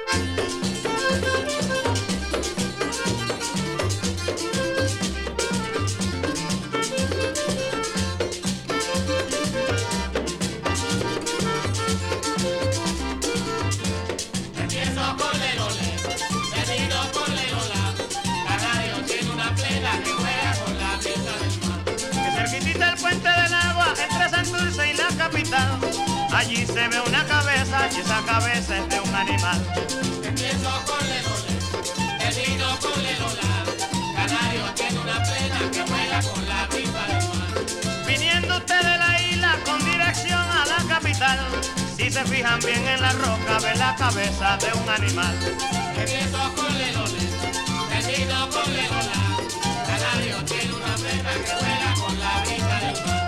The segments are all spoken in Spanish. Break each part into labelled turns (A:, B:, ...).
A: Allí se ve una cabeza y esa cabeza es de un animal.
B: Empiezo con lelole, termino con lelola. Canario tiene una plena que juega con la brisa del mar.
A: Viniendo usted de la isla con dirección a la capital, si se fijan bien en la roca ven la cabeza de un animal.
B: Empiezo con lelole, termino con lelola. Canario tiene una plena que juega con la brisa del mar.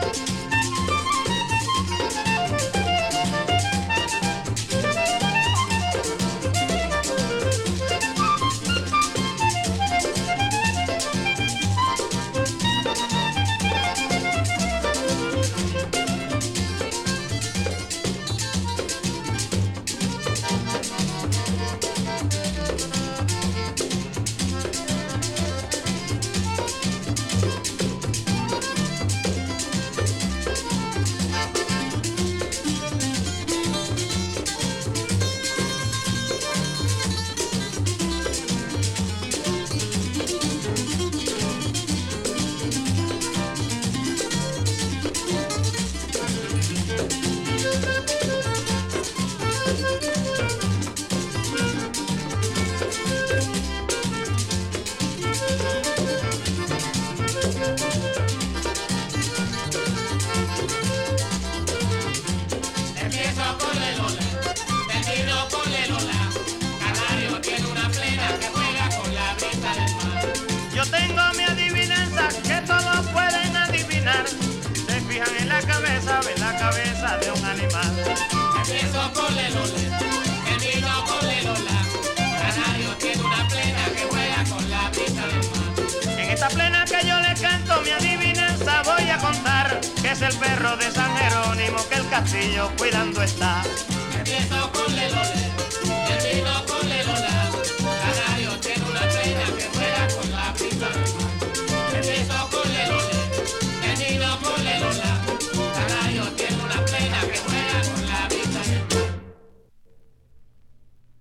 A: Yo tengo mi adivinanza que todos pueden adivinar. Se fijan en la cabeza, ven la cabeza de un animal.
B: Empiezo con lelole, termino con lelola. Canario tiene una plena que juega con la brisa del mar.
A: En esta plena que yo le canto mi adivinanza voy a contar que es el perro de San Jerónimo que el castillo cuidando está.
B: Empiezo con lelole, termino con